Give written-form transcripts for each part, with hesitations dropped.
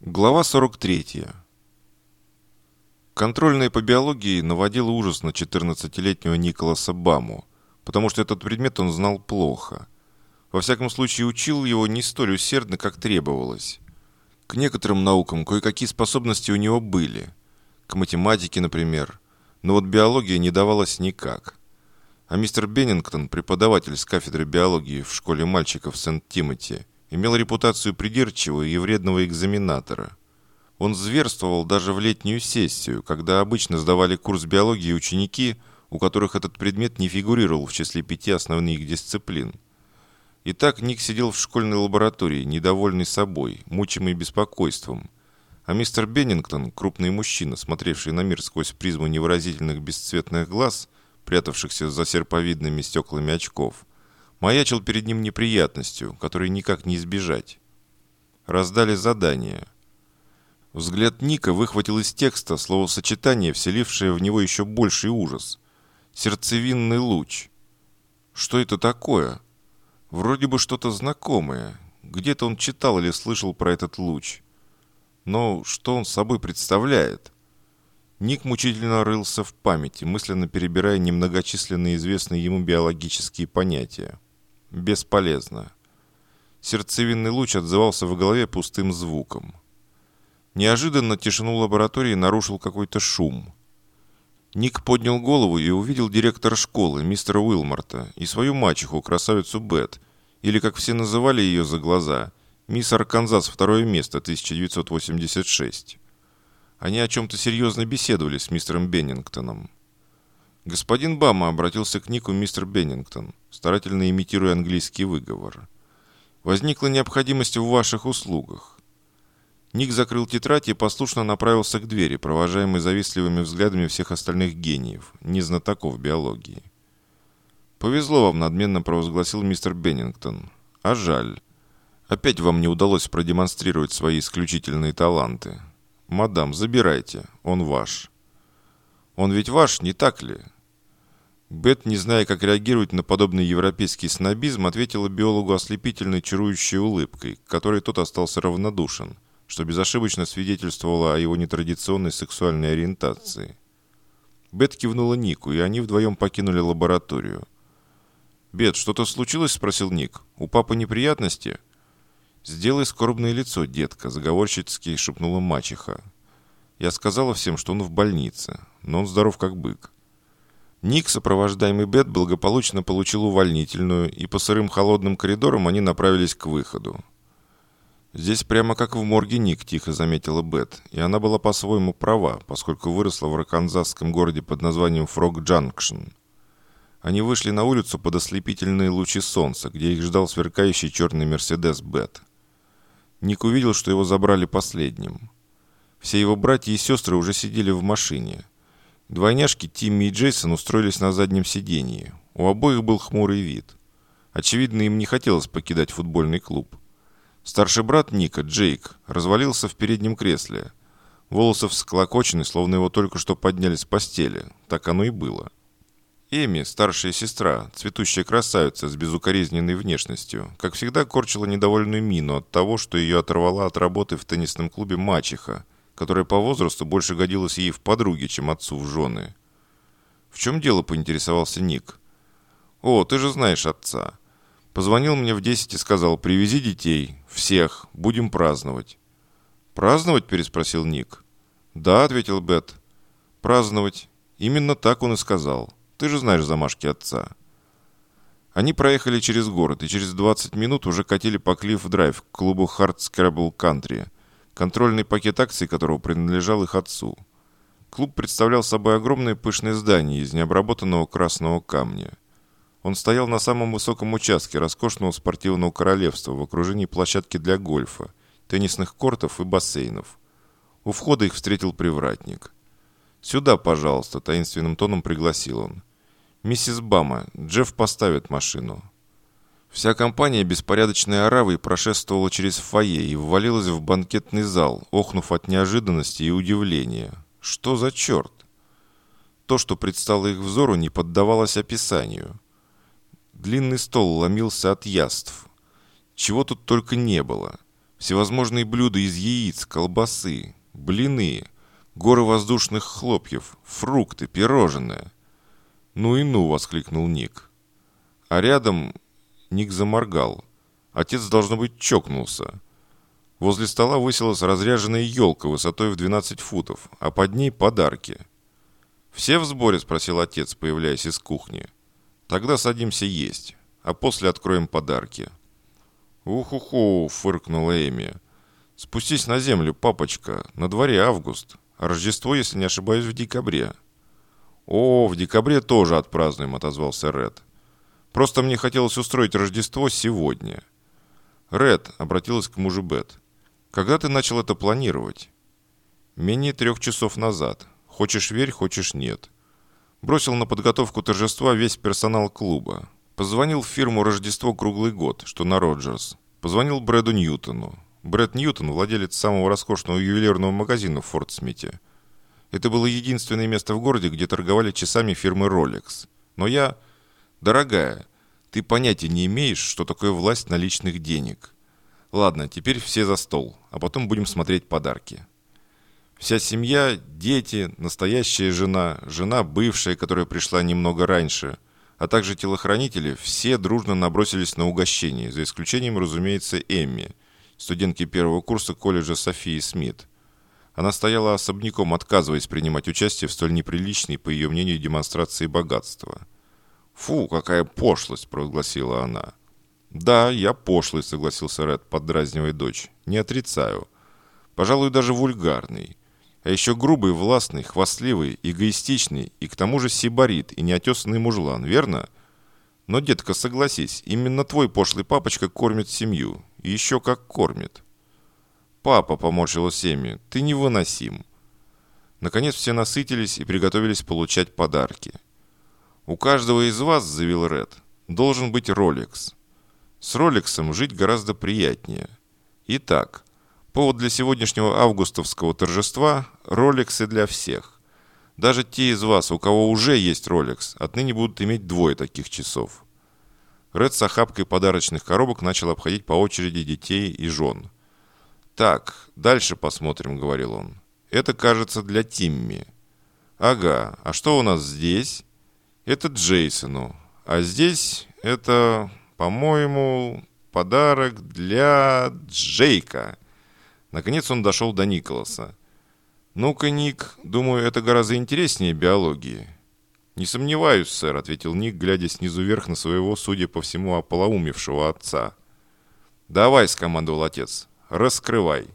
Глава 43. Контрольная по биологии наводила ужас на 14-летнего Николаса Баму, потому что этот предмет он знал плохо. Во всяком случае, учил его не столь усердно, как требовалось. К некоторым наукам кое-какие способности у него были. К математике, например. Но вот биология не давалась никак. А мистер Беннингтон, преподаватель с кафедры биологии в школе мальчиков Сент-Тимоти, имел репутацию придирчивого и вредного экзаменатора. Он зверствовал даже в летнюю сессию, когда обычно сдавали курс биологии ученики, у которых этот предмет не фигурировал в числе 5 основных дисциплин. Итак, Ник сидел в школьной лаборатории, недовольный собой, мучимый беспокойством. А мистер Беннингтон, крупный мужчина, смотревший на мир сквозь призму невыразительных бесцветных глаз, прятавшихся за серповидными стеклами очков, маячил перед ним неприятностью, которой никак не избежать. Раздали задание. Взгляд Ника выхватил из текста словосочетание, вселившее в него еще больший ужас. Сердцевинный луч. Что это такое? Вроде бы что-то знакомое. Где-то он читал или слышал про этот луч. Но что он собой представляет? Ник мучительно рылся в памяти, мысленно перебирая немногочисленные известные ему биологические понятия. Бесполезно. Сердцевинный луч отзывался в голове пустым звуком. Неожиданно тишину лаборатории нарушил какой-то шум. Ник поднял голову и увидел директора школы, мистера Уилморта, и свою мачеху, красавицу Бет, или, как все называли ее за глаза, мисс Арканзас, 2-е место, 1986. Они о чем-то серьезно беседовали с мистером Беннингтоном. «Господин Бама», — обратился к Нику мистер Беннингтон, старательно имитируя английский выговор. «Возникла необходимость в ваших услугах». Ник закрыл тетрадь и послушно направился к двери, провожаемый завистливыми взглядами всех остальных гениев, не знатоков биологии. «Повезло вам», — надменно провозгласил мистер Беннингтон. «А жаль. Опять вам не удалось продемонстрировать свои исключительные таланты. Мадам, забирайте, он ваш». «Он ведь ваш, не так ли?» Бет, не зная, как реагировать на подобный европейский снобизм, ответила биологу ослепительной чарующей улыбкой, к которой тот остался равнодушен, что безошибочно свидетельствовало о его нетрадиционной сексуальной ориентации. Бет кивнула Нику, и они вдвоем покинули лабораторию. «Бет, что-то случилось?» – спросил Ник. «У папы неприятности?» «Сделай скорбное лицо, детка», – заговорщицки шепнула мачеха. «Я сказала всем, что он в больнице, но он здоров как бык». Ник, сопровождаемый Бет, благополучно получил увольнительную, и по сырым холодным коридорам они направились к выходу. «Здесь прямо как в морге, Ник», – тихо заметила Бет, и она была по-своему права, поскольку выросла в арканзасском городе под названием Фрог-Джанкшн. Они вышли на улицу под ослепительные лучи солнца, где их ждал сверкающий черный Мерседес Бет. Ник увидел, что его забрали последним. Все его братья и сестры уже сидели в машине. Двойняшки Тимми и Джейсон устроились на заднем сидении. У обоих был хмурый вид. Очевидно, им не хотелось покидать футбольный клуб. Старший брат Ника, Джейк, развалился в переднем кресле. Волосы всклокочены, словно его только что подняли с постели. Так оно и было. Эми, старшая сестра, цветущая красавица с безукоризненной внешностью, как всегда корчила недовольную мину от того, что ее оторвала от работы в теннисном клубе мачеха, которая по возрасту больше годилась ей в подруги, чем отцу в жены. «В чем дело?» – поинтересовался Ник. «О, ты же знаешь отца. Позвонил мне в 10 и сказал: привези детей, всех, будем праздновать». «Праздновать?» – переспросил Ник. «Да», – ответил Бет. «Праздновать. Именно так он и сказал. Ты же знаешь замашки отца». Они проехали через город и через 20 минут уже катили по Клифф-драйв к клубу Hard Scrabble Country, контрольный пакет акций которого принадлежал их отцу. Клуб представлял собой огромное пышное здание из необработанного красного камня. Он стоял на самом высоком участке роскошного спортивного королевства в окружении площадки для гольфа, теннисных кортов и бассейнов. У входа их встретил привратник. «Сюда, пожалуйста», – таинственным тоном пригласил он. «Миссис Бама, Джефф поставит машину». Вся компания беспорядочной оравой прошествовала через фойе и ввалилась в банкетный зал, охнув от неожиданности и удивления. Что за черт? То, что предстало их взору, не поддавалось описанию. Длинный стол ломился от яств. Чего тут только не было. Всевозможные блюда из яиц, колбасы, блины, горы воздушных хлопьев, фрукты, пирожные. «Ну и ну!» — воскликнул Ник. А рядом Ник заморгал. Отец, должно быть, чокнулся. Возле стола высилась разряженная елка высотой в 12 футов, а под ней подарки. «Все в сборе?» — спросил отец, появляясь из кухни. «Тогда садимся есть, а после откроем подарки». «Ух-уху!» — фыркнула Эми. «Спустись на землю, папочка. На дворе август, а Рождество, если не ошибаюсь, в декабре». «О, в декабре тоже отпразднуем», — отозвался Ред. «Просто мне хотелось устроить Рождество сегодня». «Ред», — обратилась к мужу Бет, — «когда ты начал это планировать?» «Менее 3 часов назад. Хочешь верь, хочешь нет». Бросил на подготовку торжества весь персонал клуба. Позвонил в фирму «Рождество круглый год», что на Роджерс. Позвонил Брэду Ньютону. Брэд Ньютон — владелец самого роскошного ювелирного магазина в Форт-Смите. Это было единственное место в городе, где торговали часами фирмы Rolex. Но я... Дорогая, ты понятия не имеешь, что такое власть наличных денег. Ладно, теперь все за стол, а потом будем смотреть подарки. Вся семья, дети, настоящая жена, жена бывшая, которая пришла немного раньше, а также телохранители, все дружно набросились на угощение, за исключением, разумеется, Эмми, студентки 1-го курса колледжа Софии Смит. Она стояла особняком, отказываясь принимать участие в столь неприличной, по ее мнению, демонстрации богатства. «Фу, какая пошлость!» – провозгласила она. «Да, я пошлый», – согласился Ред, поддразнивая дочь. «Не отрицаю. Пожалуй, даже вульгарный. А еще грубый, властный, хвастливый, эгоистичный и к тому же сибарит и неотесанный мужлан, верно? Но, детка, согласись, именно твой пошлый папочка кормит семью. И еще как кормит». «Папа», — поморщилась Эми, — «ты невыносим». Наконец все насытились и приготовились получать подарки. «У каждого из вас, — заявил Ред, — должен быть Ролекс. С Ролексом жить гораздо приятнее. Итак, повод для сегодняшнего августовского торжества — Ролексы для всех. Даже те из вас, у кого уже есть Ролекс, отныне будут иметь 2 таких часов». Ред с охапкой подарочных коробок начал обходить по очереди детей и жен. «Так, дальше посмотрим», — говорил он. «Это, кажется, для Тимми». «Ага, а что у нас здесь?» «Это Джейсону. А здесь это, по-моему, подарок для Джейка». Наконец он дошел до Николаса. «Ну-ка, Ник, думаю, это гораздо интереснее биологии». «Не сомневаюсь, сэр», — ответил Ник, глядя снизу вверх на своего, судя по всему, ополоумевшего отца. «Давай», — скомандовал отец, — «раскрывай».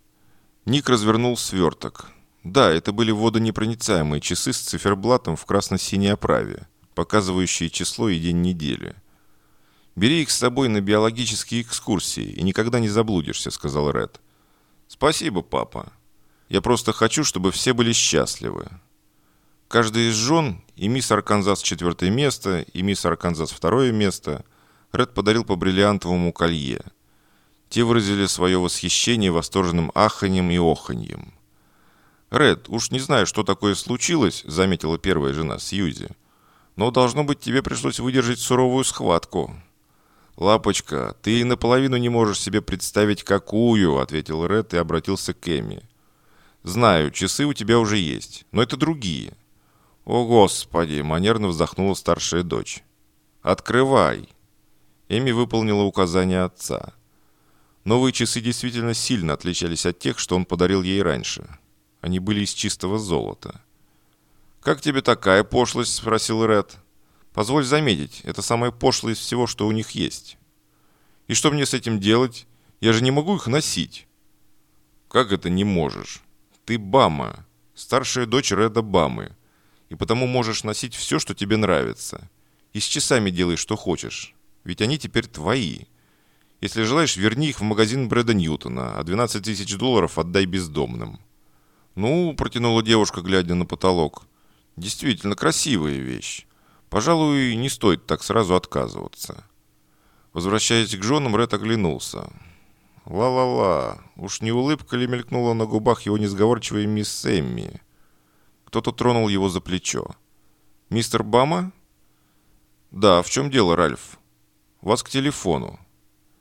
Ник развернул сверток. Да, это были водонепроницаемые часы с циферблатом в красно-синей оправе, показывающие число и день недели. «Бери их с собой на биологические экскурсии, и никогда не заблудишься», — сказал Ред. «Спасибо, папа. Я просто хочу, чтобы все были счастливы». Каждая из жен, и мисс Арканзас 4 место, и мисс Арканзас 2 место, Ред подарил по бриллиантовому колье. Те выразили свое восхищение восторженным аханьем и оханьем. «Ред, уж не знаю, что такое случилось», — заметила первая жена Сьюзи, «но, должно быть, тебе пришлось выдержать суровую схватку». «Лапочка, ты и наполовину не можешь себе представить, какую», — ответил Ред и обратился к Эми. «Знаю, часы у тебя уже есть, но это другие». «О, Господи!» — манерно вздохнула старшая дочь. «Открывай!» Эми выполнила указание отца. Новые часы действительно сильно отличались от тех, что он подарил ей раньше. Они были из чистого золота. «Как тебе такая пошлость?» — спросил Ред. «Позволь заметить, это самое пошлое из всего, что у них есть». «И что мне с этим делать? Я же не могу их носить». «Как это не можешь? Ты Бама, старшая дочь Реда Бамы, и потому можешь носить все, что тебе нравится. И с часами делай, что хочешь, ведь они теперь твои. Если желаешь, верни их в магазин Брэда Ньютона, а $12 000 отдай бездомным». «Ну», — протянула девушка, глядя на потолок, — «действительно красивая вещь. Пожалуй, не стоит так сразу отказываться». Возвращаясь к женам, Ред оглянулся. «Ла-ла-ла, уж не улыбка ли мелькнула на губах его несговорчивой мисс Эмми?» Кто-то тронул его за плечо. «Мистер Бама?» «Да, в чем дело, Ральф?» «Вас к телефону».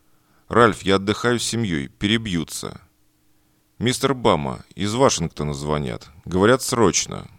«Ральф, я отдыхаю с семьей. Перебьются». «Мистер Бама, из Вашингтона звонят. Говорят, срочно.